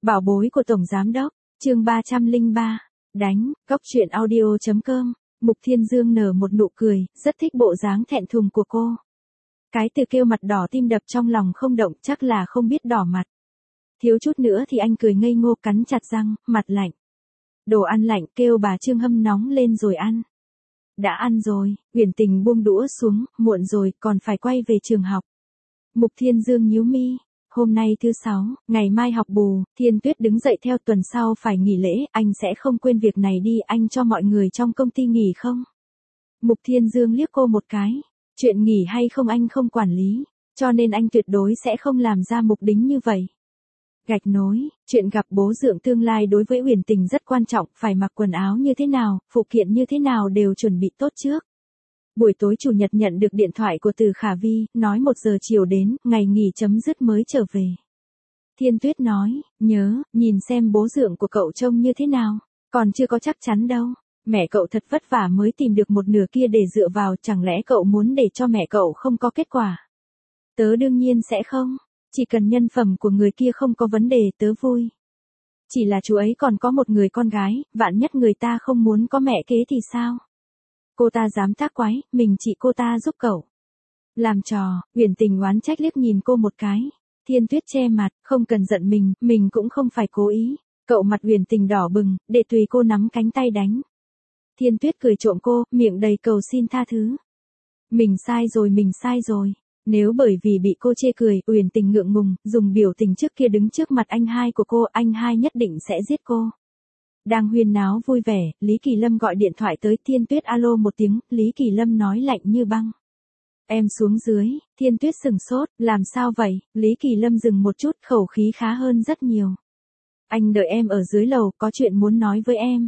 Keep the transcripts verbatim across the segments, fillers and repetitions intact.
Bảo bối của Tổng Giám Đốc, chương ba trăm lẻ ba, đánh, cóc truyện audio chấm com, Mục Thiên Dương nở một nụ cười, rất thích bộ dáng thẹn thùng của cô. Cái từ kêu mặt đỏ tim đập trong lòng không động chắc là không biết đỏ mặt. Thiếu chút nữa thì anh cười ngây ngô cắn chặt răng, mặt lạnh. Đồ ăn lạnh kêu bà Trương hâm nóng lên rồi ăn. Đã ăn rồi, Uyển Tình buông đũa xuống, muộn rồi, còn phải quay về trường học. Mục Thiên Dương nhíu mi. Hôm nay thứ sáu, ngày mai học bù, Thiên Tuyết đứng dậy theo tuần sau phải nghỉ lễ, anh sẽ không quên việc này đi, anh cho mọi người trong công ty nghỉ không? Mục Thiên Dương liếc cô một cái, chuyện nghỉ hay không anh không quản lý, cho nên anh tuyệt đối sẽ không làm ra mục đính như vậy. Gạch nối, chuyện gặp bố dượng tương lai đối với Uyển Tình rất quan trọng, phải mặc quần áo như thế nào, phụ kiện như thế nào đều chuẩn bị tốt trước. Buổi tối chủ nhật nhận được điện thoại của Từ Khả Vi, nói một giờ chiều đến, ngày nghỉ chấm dứt mới trở về. Thiên Tuyết nói, nhớ, nhìn xem bố dượng của cậu trông như thế nào, còn chưa có chắc chắn đâu. Mẹ cậu thật vất vả mới tìm được một nửa kia để dựa vào, chẳng lẽ cậu muốn để cho mẹ cậu không có kết quả? Tớ đương nhiên sẽ không, chỉ cần nhân phẩm của người kia không có vấn đề tớ vui. Chỉ là chú ấy còn có một người con gái, vạn nhất người ta không muốn có mẹ kế thì sao? Cô ta dám tác quái, mình chỉ cô ta giúp cậu. Làm trò, Uyển Tình oán trách liếc nhìn cô một cái. Thiên Tuyết che mặt, không cần giận mình, mình cũng không phải cố ý. Cậu mặt Uyển Tình đỏ bừng, để tùy cô nắm cánh tay đánh. Thiên Tuyết cười trộm cô, miệng đầy cầu xin tha thứ. Mình sai rồi, mình sai rồi. Nếu bởi vì bị cô chê cười, Uyển Tình ngượng ngùng, dùng biểu tình trước kia đứng trước mặt anh hai của cô, anh hai nhất định sẽ giết cô. Đang huyên náo vui vẻ, Lý Kỳ Lâm gọi điện thoại tới Thiên Tuyết alo một tiếng, Lý Kỳ Lâm nói lạnh như băng. Em xuống dưới, Thiên Tuyết sừng sốt, làm sao vậy, Lý Kỳ Lâm dừng một chút, khẩu khí khá hơn rất nhiều. Anh đợi em ở dưới lầu, có chuyện muốn nói với em.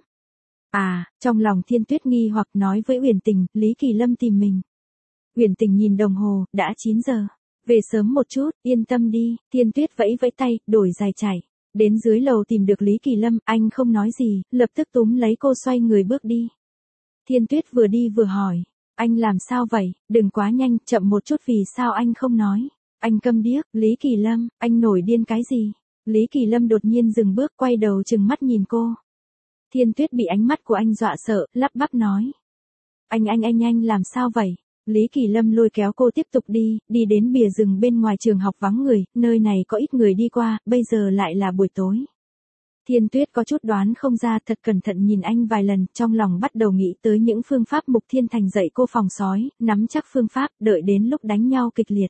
À, trong lòng Thiên Tuyết nghi hoặc nói với Uyển Tình, Lý Kỳ Lâm tìm mình. Uyển Tình nhìn đồng hồ, đã chín giờ. Về sớm một chút, yên tâm đi, Thiên Tuyết vẫy vẫy tay, đổi giày chạy. Đến dưới lầu tìm được Lý Kỳ Lâm, anh không nói gì, lập tức túm lấy cô xoay người bước đi. Thiên Tuyết vừa đi vừa hỏi, anh làm sao vậy, đừng quá nhanh, chậm một chút vì sao anh không nói. Anh câm điếc, Lý Kỳ Lâm, anh nổi điên cái gì? Lý Kỳ Lâm đột nhiên dừng bước quay đầu trừng mắt nhìn cô. Thiên Tuyết bị ánh mắt của anh dọa sợ, lắp bắp nói. Anh anh anh anh làm sao vậy? Lý Kỳ Lâm lôi kéo cô tiếp tục đi, đi đến bìa rừng bên ngoài trường học vắng người, nơi này có ít người đi qua, bây giờ lại là buổi tối. Thiên Tuyết có chút đoán không ra, thật cẩn thận nhìn anh vài lần, trong lòng bắt đầu nghĩ tới những phương pháp Mục Thiên Thành dạy cô phòng sói, nắm chắc phương pháp, đợi đến lúc đánh nhau kịch liệt.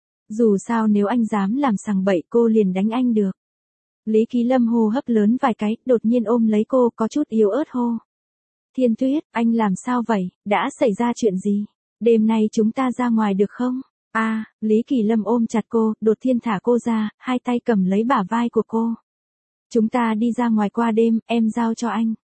Dù sao nếu anh dám làm sằng bậy cô liền đánh anh được. Lý Kỳ Lâm hô hấp lớn vài cái, đột nhiên ôm lấy cô, có chút yếu ớt hô. Thiên Tuyết, anh làm sao vậy, đã xảy ra chuyện gì? Đêm nay chúng ta ra ngoài được không? A, à, Lý Kỳ Lâm ôm chặt cô, đột nhiên thả cô ra, hai tay cầm lấy bả vai của cô. Chúng ta đi ra ngoài qua đêm, em giao cho anh.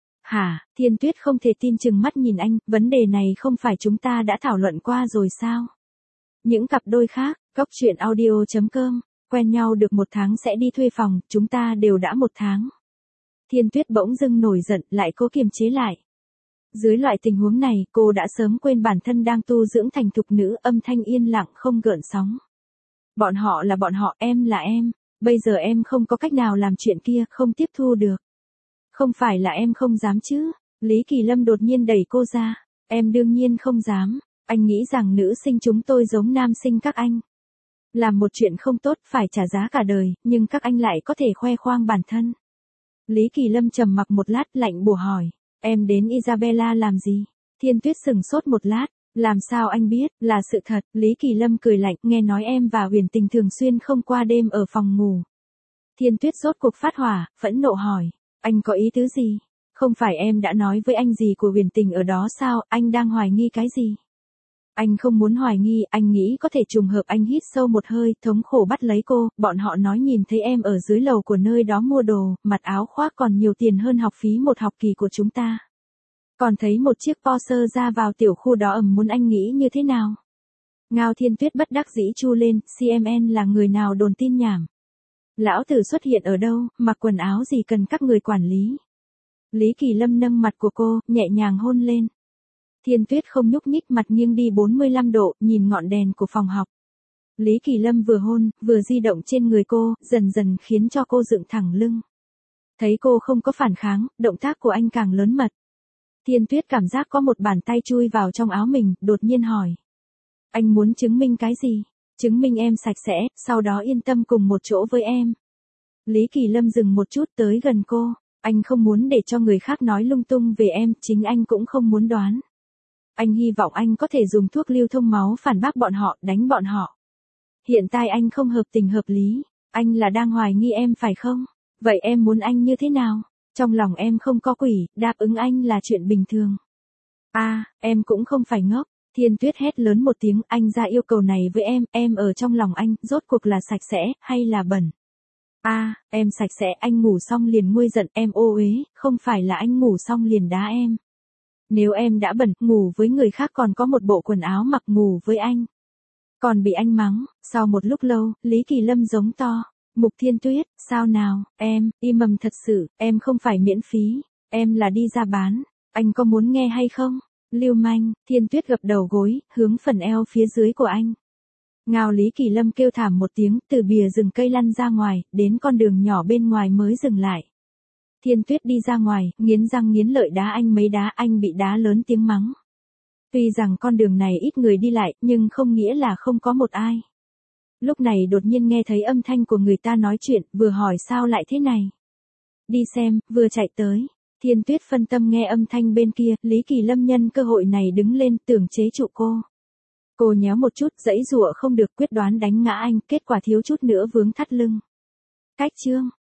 Hả, Thiên Tuyết không thể tin chừng mắt nhìn anh, vấn đề này không phải chúng ta đã thảo luận qua rồi sao? Những cặp đôi khác, cóc truyện audio chấm com, quen nhau được một tháng sẽ đi thuê phòng, chúng ta đều đã một tháng. Thiên Tuyết bỗng dưng nổi giận, lại cố kiềm chế lại. Dưới loại tình huống này, cô đã sớm quên bản thân đang tu dưỡng thành thục nữ, âm thanh yên lặng không gợn sóng. Bọn họ là bọn họ, em là em, bây giờ em không có cách nào làm chuyện kia, không tiếp thu được. Không phải là em không dám chứ, Lý Kỳ Lâm đột nhiên đẩy cô ra, em đương nhiên không dám, anh nghĩ rằng nữ sinh chúng tôi giống nam sinh các anh. Làm một chuyện không tốt phải trả giá cả đời, nhưng các anh lại có thể khoe khoang bản thân. Lý Kỳ Lâm trầm mặc một lát lạnh bùa hỏi. Em đến Isabella làm gì? Thiên Tuyết sừng sốt một lát, làm sao anh biết, là sự thật, Lý Kỳ Lâm cười lạnh, nghe nói em và Uyển Tình thường xuyên không qua đêm ở phòng ngủ. Thiên Tuyết rốt cuộc phát hỏa, phẫn nộ hỏi, anh có ý tứ gì? Không phải em đã nói với anh gì của Uyển Tình ở đó sao, anh đang hoài nghi cái gì? Anh không muốn hoài nghi, anh nghĩ có thể trùng hợp. Anh hít sâu một hơi, thống khổ bắt lấy cô, bọn họ nói nhìn thấy em ở dưới lầu của nơi đó mua đồ, mặt áo khoác còn nhiều tiền hơn học phí một học kỳ của chúng ta. Còn thấy một chiếc Porsche ra vào tiểu khu đó ầm muốn anh nghĩ như thế nào? Ngao Thiên Tuyết bất đắc dĩ chu lên, xê em en là người nào đồn tin nhảm. Lão tử xuất hiện ở đâu, mặc quần áo gì cần các người quản lý. Lý Kỳ Lâm nâng mặt của cô, nhẹ nhàng hôn lên. Thiên Tuyết không nhúc nhích, mặt nghiêng đi bốn mươi lăm độ, nhìn ngọn đèn của phòng học. Lý Kỳ Lâm vừa hôn, vừa di động trên người cô, dần dần khiến cho cô dựng thẳng lưng. Thấy cô không có phản kháng, động tác của anh càng lớn mật. Thiên Tuyết cảm giác có một bàn tay chui vào trong áo mình, đột nhiên hỏi. Anh muốn chứng minh cái gì? Chứng minh em sạch sẽ, sau đó yên tâm cùng một chỗ với em. Lý Kỳ Lâm dừng một chút tới gần cô. Anh không muốn để cho người khác nói lung tung về em, chính anh cũng không muốn đoán. Anh hy vọng anh có thể dùng thuốc lưu thông máu phản bác bọn họ, đánh bọn họ. Hiện tại anh không hợp tình hợp lý. Anh là đang hoài nghi em phải không? Vậy em muốn anh như thế nào? Trong lòng em không có quỷ, đáp ứng anh là chuyện bình thường. À, em cũng không phải ngốc. Thiên Tuyết hét lớn một tiếng, anh ra yêu cầu này với em, em ở trong lòng anh, rốt cuộc là sạch sẽ, hay là bẩn? À, em sạch sẽ, anh ngủ xong liền nguôi giận, em ô uế, không phải là anh ngủ xong liền đá em. Nếu em đã bẩn, ngủ với người khác còn có một bộ quần áo mặc ngủ với anh. Còn bị anh mắng, sau một lúc lâu, Lý Kỳ Lâm giống to. Mục Thiên Tuyết, sao nào, em, im mầm thật sự, em không phải miễn phí, em là đi ra bán, anh có muốn nghe hay không? Lưu manh, Thiên Tuyết gập đầu gối, hướng phần eo phía dưới của anh. Ngao. Lý Kỳ Lâm kêu thảm một tiếng, từ bìa rừng cây lăn ra ngoài, đến con đường nhỏ bên ngoài mới dừng lại. Thiên Tuyết đi ra ngoài, nghiến răng nghiến lợi đá anh mấy đá, anh bị đá lớn tiếng mắng. Tuy rằng con đường này ít người đi lại, nhưng không nghĩa là không có một ai. Lúc này đột nhiên nghe thấy âm thanh của người ta nói chuyện, vừa hỏi sao lại thế này. Đi xem, vừa chạy tới. Thiên Tuyết phân tâm nghe âm thanh bên kia, Lý Kỳ Lâm nhân cơ hội này đứng lên tưởng chế trụ cô. Cô nhéo một chút, giãy giụa không được, quyết đoán đánh ngã anh, kết quả thiếu chút nữa vướng thắt lưng. Cách chương.